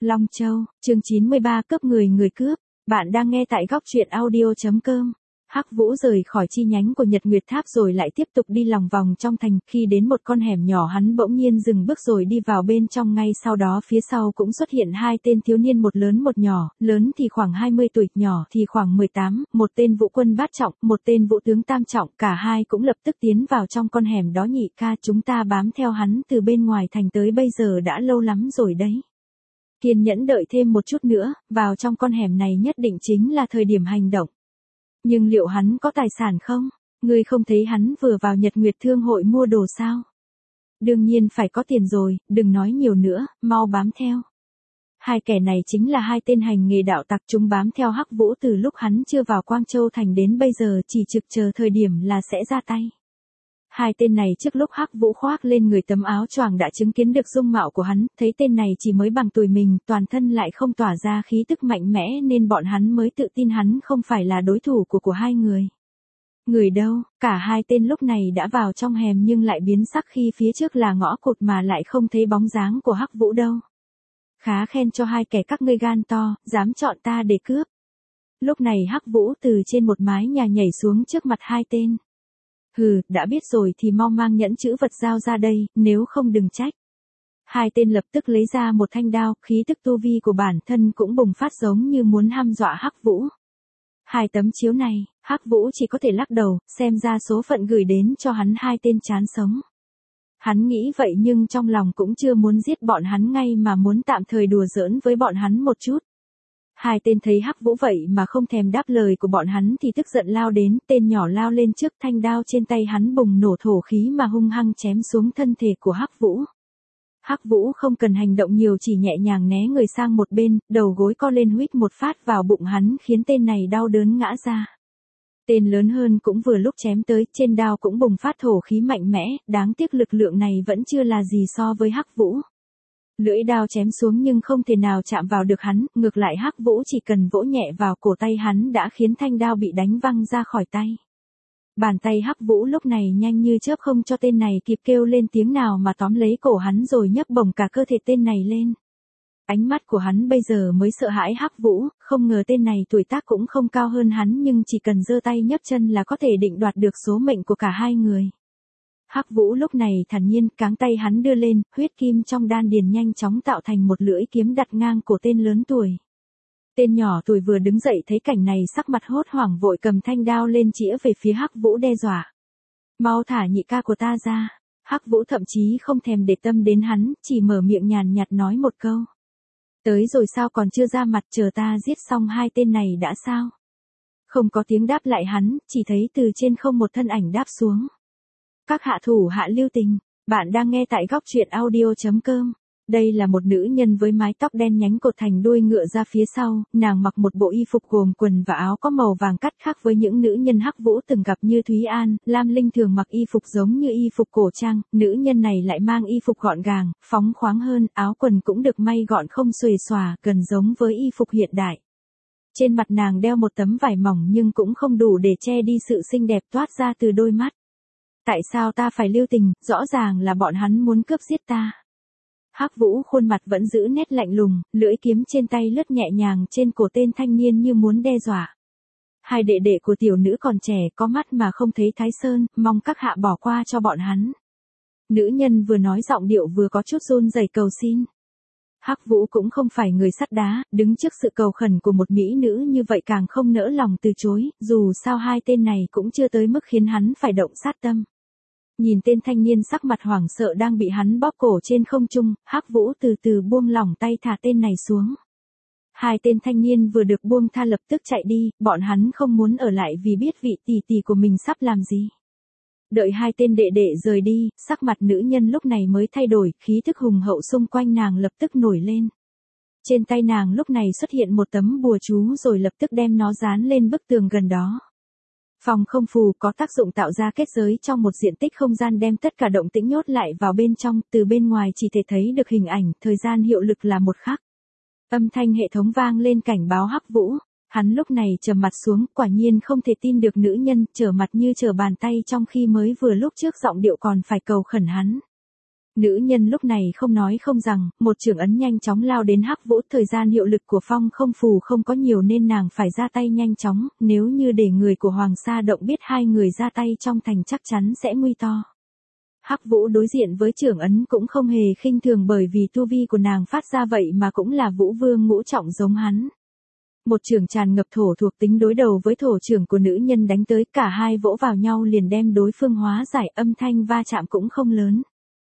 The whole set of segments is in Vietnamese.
Long Châu, chương 93 cấp người cướp. Bạn đang nghe tại góc truyện audio.com. Hắc Vũ rời khỏi chi nhánh của Nhật Nguyệt Tháp rồi lại tiếp tục đi lòng vòng trong thành, khi đến một con hẻm nhỏ hắn bỗng nhiên dừng bước rồi đi vào bên trong, ngay sau đó phía sau cũng xuất hiện hai tên thiếu niên, một lớn một nhỏ, lớn thì khoảng 20 tuổi, nhỏ thì khoảng 18, một tên vũ quân bát trọng, một tên vũ tướng tam trọng, cả hai cũng lập tức tiến vào trong con hẻm đó. Nhị ca, chúng ta bám theo hắn từ bên ngoài thành tới bây giờ đã lâu lắm rồi đấy. Kiên nhẫn đợi thêm một chút nữa, vào trong con hẻm này nhất định chính là thời điểm hành động. Nhưng liệu hắn có tài sản không? Ngươi không thấy hắn vừa vào Nhật Nguyệt Thương hội mua đồ sao? Đương nhiên phải có tiền rồi, đừng nói nhiều nữa, mau bám theo. Hai kẻ này chính là hai tên hành nghề đạo tặc, chúng bám theo Hắc Vũ từ lúc hắn chưa vào Quang Châu thành đến bây giờ, chỉ trực chờ thời điểm là sẽ ra tay. Hai tên này trước lúc Hắc Vũ khoác lên người tấm áo choàng đã chứng kiến được dung mạo của hắn, thấy tên này chỉ mới bằng tuổi mình, toàn thân lại không tỏa ra khí tức mạnh mẽ nên bọn hắn mới tự tin hắn không phải là đối thủ của hai người. Người đâu? Cả hai tên lúc này đã vào trong hẻm nhưng lại biến sắc khi phía trước là ngõ cụt mà lại không thấy bóng dáng của Hắc Vũ đâu. Khá khen cho hai kẻ các ngươi gan to, dám chọn ta để cướp. Lúc này Hắc Vũ từ trên một mái nhà nhảy xuống trước mặt hai tên. Hừ, đã biết rồi thì mau mang nhẫn chữ vật giao ra đây, nếu không đừng trách. Hai tên lập tức lấy ra một thanh đao, khí tức tu vi của bản thân cũng bùng phát giống như muốn hăm dọa Hắc Vũ. Hai tấm chiếu này, Hắc Vũ chỉ có thể lắc đầu, xem ra số phận gửi đến cho hắn hai tên chán sống. Hắn nghĩ vậy nhưng trong lòng cũng chưa muốn giết bọn hắn ngay mà muốn tạm thời đùa giỡn với bọn hắn một chút. Hai tên thấy Hắc Vũ vậy mà không thèm đáp lời của bọn hắn thì tức giận lao đến, tên nhỏ lao lên trước, thanh đao trên tay hắn bùng nổ thổ khí mà hung hăng chém xuống thân thể của Hắc Vũ. Hắc Vũ không cần hành động nhiều, chỉ nhẹ nhàng né người sang một bên, đầu gối co lên huýt một phát vào bụng hắn khiến tên này đau đớn ngã ra. Tên lớn hơn cũng vừa lúc chém tới, trên đao cũng bùng phát thổ khí mạnh mẽ, đáng tiếc lực lượng này vẫn chưa là gì so với Hắc Vũ. Lưỡi đao chém xuống nhưng không thể nào chạm vào được hắn, ngược lại Hắc Vũ chỉ cần vỗ nhẹ vào cổ tay hắn đã khiến thanh đao bị đánh văng ra khỏi tay. Bàn tay Hắc Vũ lúc này nhanh như chớp, không cho tên này kịp kêu lên tiếng nào mà tóm lấy cổ hắn rồi nhấc bổng cả cơ thể tên này lên. Ánh mắt của hắn bây giờ mới sợ hãi Hắc Vũ, không ngờ tên này tuổi tác cũng không cao hơn hắn nhưng chỉ cần giơ tay nhấc chân là có thể định đoạt được số mệnh của cả hai người. Hắc Vũ lúc này thản nhiên, cáng tay hắn đưa lên, huyết kim trong đan điền nhanh chóng tạo thành một lưỡi kiếm đặt ngang cổ tên lớn tuổi. Tên nhỏ tuổi vừa đứng dậy thấy cảnh này sắc mặt hốt hoảng vội cầm thanh đao lên chĩa về phía Hắc Vũ đe dọa. Mau thả nhị ca của ta ra. Hắc Vũ thậm chí không thèm để tâm đến hắn, chỉ mở miệng nhàn nhạt nói một câu. Tới rồi sao còn chưa ra mặt, chờ ta giết xong hai tên này đã sao? Không có tiếng đáp lại hắn, chỉ thấy từ trên không một thân ảnh đáp xuống. Các hạ thủ hạ lưu tình, bạn đang nghe tại góc truyện audio.com. Đây là một nữ nhân với mái tóc đen nhánh cột thành đuôi ngựa ra phía sau, nàng mặc một bộ y phục gồm quần và áo có màu vàng cắt, khác với những nữ nhân Hắc Vũ từng gặp như Thúy An, Lam Linh thường mặc y phục giống như y phục cổ trang, nữ nhân này lại mang y phục gọn gàng, phóng khoáng hơn, áo quần cũng được may gọn không xuề xòa, gần giống với y phục hiện đại. Trên mặt nàng đeo một tấm vải mỏng nhưng cũng không đủ để che đi sự xinh đẹp toát ra từ đôi mắt. Tại sao ta phải lưu tình, rõ ràng là bọn hắn muốn cướp giết ta. Hắc Vũ khuôn mặt vẫn giữ nét lạnh lùng, lưỡi kiếm trên tay lướt nhẹ nhàng trên cổ tên thanh niên như muốn đe dọa. Hai đệ đệ của tiểu nữ còn trẻ, có mắt mà không thấy Thái Sơn, mong các hạ bỏ qua cho bọn hắn. Nữ nhân vừa nói giọng điệu vừa có chút run rẩy cầu xin. Hắc Vũ cũng không phải người sắt đá, đứng trước sự cầu khẩn của một mỹ nữ như vậy càng không nỡ lòng từ chối, dù sao hai tên này cũng chưa tới mức khiến hắn phải động sát tâm. Nhìn tên thanh niên sắc mặt hoảng sợ đang bị hắn bóp cổ trên không trung, Hắc Vũ từ từ buông lỏng tay thả tên này xuống. Hai tên thanh niên vừa được buông tha lập tức chạy đi, bọn hắn không muốn ở lại vì biết vị tỷ tỷ của mình sắp làm gì. Đợi hai tên đệ đệ rời đi, sắc mặt nữ nhân lúc này mới thay đổi, khí thức hùng hậu xung quanh nàng lập tức nổi lên. Trên tay nàng lúc này xuất hiện một tấm bùa chú rồi lập tức đem nó dán lên bức tường gần đó. Phòng không phù có tác dụng tạo ra kết giới trong một diện tích không gian, đem tất cả động tĩnh nhốt lại vào bên trong, từ bên ngoài chỉ thể thấy được hình ảnh, thời gian hiệu lực là 1 khắc. Âm thanh hệ thống vang lên cảnh báo Hắc Vũ, hắn lúc này trầm mặt xuống, quả nhiên không thể tin được nữ nhân, trở mặt như trở bàn tay trong khi mới vừa lúc trước giọng điệu còn phải cầu khẩn hắn. Nữ nhân lúc này không nói không rằng, một chưởng ấn nhanh chóng lao đến Hắc Vũ, thời gian hiệu lực của phong không phù không có nhiều nên nàng phải ra tay nhanh chóng, nếu như để người của Hoàng Sa Động biết hai người ra tay trong thành chắc chắn sẽ nguy to. Hắc Vũ đối diện với chưởng ấn cũng không hề khinh thường bởi vì tu vi của nàng phát ra vậy mà cũng là Vũ Vương ngũ trọng giống hắn. Một chưởng tràn ngập thổ thuộc tính đối đầu với thổ chưởng của nữ nhân đánh tới, cả hai vỗ vào nhau liền đem đối phương hóa giải, âm thanh va chạm cũng không lớn.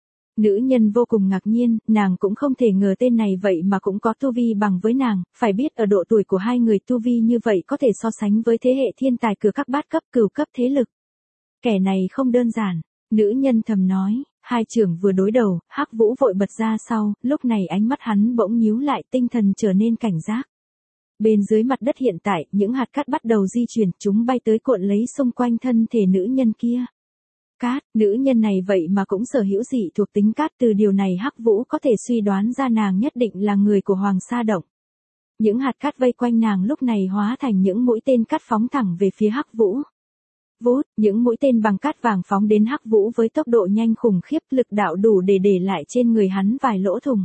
Nữ nhân vô cùng ngạc nhiên, nàng cũng không thể ngờ tên này vậy mà cũng có tu vi bằng với nàng, phải biết ở độ tuổi của hai người tu vi như vậy có thể so sánh với thế hệ thiên tài cửa các bát cấp cửu cấp thế lực. Kẻ này không đơn giản, nữ nhân thầm nói, hai chưởng vừa đối đầu, Hắc Vũ vội bật ra sau, lúc này ánh mắt hắn bỗng nhíu lại, tinh thần trở nên cảnh giác. Bên dưới mặt đất hiện tại, những hạt cát bắt đầu di chuyển, chúng bay tới cuộn lấy xung quanh thân thể nữ nhân kia. Cát, nữ nhân này vậy mà cũng sở hữu dị thuộc tính cát, từ điều này Hắc Vũ có thể suy đoán ra nàng nhất định là người của Hoàng Sa Động. Những hạt cát vây quanh nàng lúc này hóa thành những mũi tên cát phóng thẳng về phía Hắc Vũ. Vút, những mũi tên bằng cát vàng phóng đến Hắc Vũ với tốc độ nhanh khủng khiếp, lực đạo đủ để lại trên người hắn vài lỗ thủng.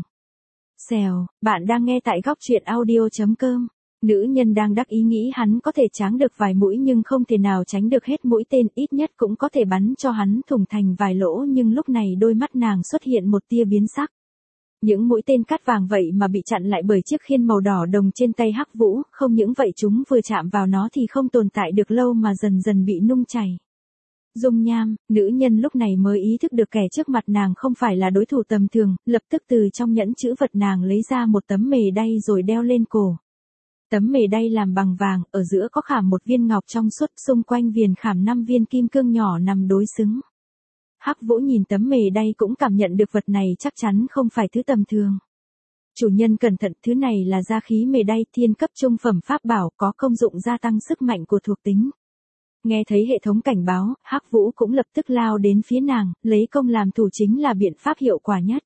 Xèo, bạn đang nghe tại góc truyện audio.com. Nữ nhân đang đắc ý nghĩ hắn có thể tráng được vài mũi nhưng không thể nào tránh được hết mũi tên, ít nhất cũng có thể bắn cho hắn thủng thành vài lỗ, nhưng lúc này đôi mắt nàng xuất hiện một tia biến sắc. Những mũi tên cát vàng vậy mà bị chặn lại bởi chiếc khiên màu đỏ đồng trên tay Hắc Vũ, không những vậy chúng vừa chạm vào nó thì không tồn tại được lâu mà dần dần bị nung chảy. Dung nham, nữ nhân lúc này mới ý thức được kẻ trước mặt nàng không phải là đối thủ tầm thường, lập tức từ trong nhẫn chữ vật nàng lấy ra một tấm mề đay rồi đeo lên cổ. Tấm mề đay làm bằng vàng, ở giữa có khảm một viên ngọc trong suốt, xung quanh viền khảm 5 viên kim cương nhỏ nằm đối xứng. Hắc Vũ nhìn tấm mề đay cũng cảm nhận được vật này chắc chắn không phải thứ tầm thường. Chủ nhân cẩn thận, thứ này là gia khí mề đay, thiên cấp trung phẩm pháp bảo, có công dụng gia tăng sức mạnh của thuộc tính. Nghe thấy hệ thống cảnh báo, Hắc Vũ cũng lập tức lao đến phía nàng, lấy công làm thủ chính là biện pháp hiệu quả nhất.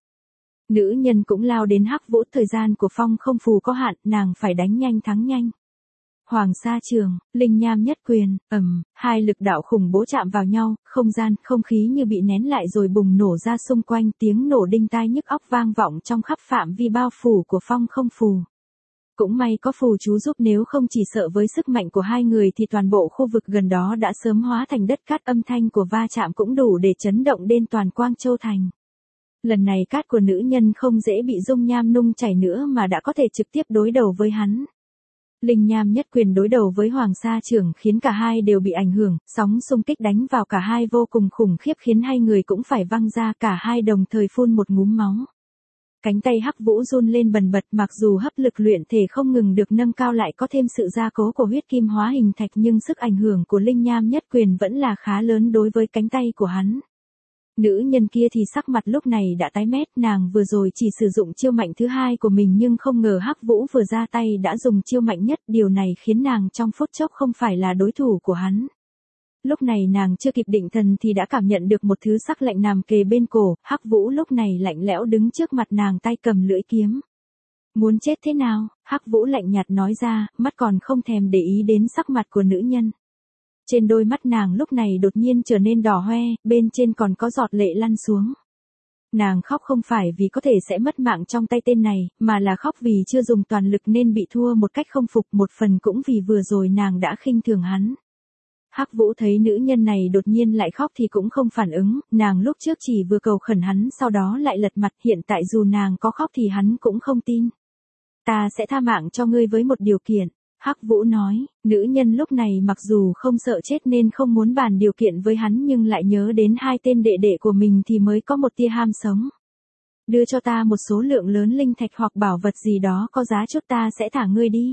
Nữ nhân cũng lao đến Hắc Vũ, thời gian của phong không phù có hạn, nàng phải đánh nhanh thắng nhanh. Hoàng Sa Trường, linh nham nhất quyền, hai lực đạo khủng bố chạm vào nhau, không gian, không khí như bị nén lại rồi bùng nổ ra xung quanh, tiếng nổ đinh tai nhức óc vang vọng trong khắp phạm vi bao phủ của phong không phù. Cũng may có phù chú giúp, nếu không chỉ sợ với sức mạnh của hai người thì toàn bộ khu vực gần đó đã sớm hóa thành đất cát, âm thanh của va chạm cũng đủ để chấn động đến toàn Quang Châu Thành. Lần này cát của nữ nhân không dễ bị dung nham nung chảy nữa mà đã có thể trực tiếp đối đầu với hắn. Linh nham nhất quyền đối đầu với Hoàng Sa Trường khiến cả hai đều bị ảnh hưởng, sóng xung kích đánh vào cả hai vô cùng khủng khiếp khiến hai người cũng phải văng ra, cả hai đồng thời phun một ngúm máu. Cánh tay Hắc Vũ run lên bần bật, mặc dù hấp lực luyện thể không ngừng được nâng cao lại có thêm sự gia cố của huyết kim hóa hình thạch nhưng sức ảnh hưởng của linh nham nhất quyền vẫn là khá lớn đối với cánh tay của hắn. Nữ nhân kia thì sắc mặt lúc này đã tái mét, nàng vừa rồi chỉ sử dụng chiêu mạnh thứ hai của mình nhưng không ngờ Hắc Vũ vừa ra tay đã dùng chiêu mạnh nhất, điều này khiến nàng trong phút chốc không phải là đối thủ của hắn. Lúc này nàng chưa kịp định thần thì đã cảm nhận được một thứ sắc lạnh nằm kề bên cổ, Hắc Vũ lúc này lạnh lẽo đứng trước mặt nàng, tay cầm lưỡi kiếm. Muốn chết thế nào? Hắc Vũ lạnh nhạt nói ra, mắt còn không thèm để ý đến sắc mặt của nữ nhân. Trên đôi mắt nàng lúc này đột nhiên trở nên đỏ hoe, bên trên còn có giọt lệ lăn xuống. Nàng khóc không phải vì có thể sẽ mất mạng trong tay tên này, mà là khóc vì chưa dùng toàn lực nên bị thua một cách không phục, một phần cũng vì vừa rồi nàng đã khinh thường hắn. Hắc Vũ thấy nữ nhân này đột nhiên lại khóc thì cũng không phản ứng, nàng lúc trước chỉ vừa cầu khẩn hắn sau đó lại lật mặt, hiện tại dù nàng có khóc thì hắn cũng không tin. Ta sẽ tha mạng cho ngươi với một điều kiện. Hắc Vũ nói, nữ nhân lúc này mặc dù không sợ chết nên không muốn bàn điều kiện với hắn nhưng lại nhớ đến hai tên đệ đệ của mình thì mới có một tia ham sống. Đưa cho ta một số lượng lớn linh thạch hoặc bảo vật gì đó có giá chút, ta sẽ thả ngươi đi.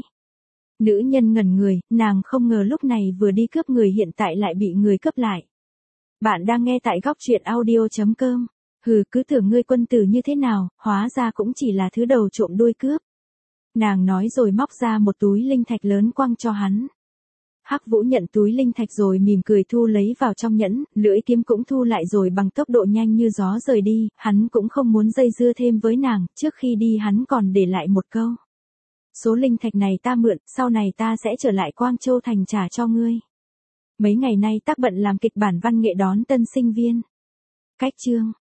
Nữ nhân ngẩn người, nàng không ngờ lúc này vừa đi cướp người hiện tại lại bị người cướp lại. Bạn đang nghe tại góc truyện audio.com. Hừ, cứ tưởng ngươi quân tử như thế nào, hóa ra cũng chỉ là thứ đầu trộm đuôi cướp. Nàng nói rồi móc ra một túi linh thạch lớn quăng cho hắn. Hắc Vũ nhận túi linh thạch rồi mỉm cười thu lấy vào trong nhẫn, lưỡi kiếm cũng thu lại rồi bằng tốc độ nhanh như gió rời đi, hắn cũng không muốn dây dưa thêm với nàng, trước khi đi hắn còn để lại một câu. Số linh thạch này ta mượn, sau này ta sẽ trở lại Quang Châu Thành trả cho ngươi. Mấy ngày nay tác bận làm kịch bản văn nghệ đón tân sinh viên. Cách chương.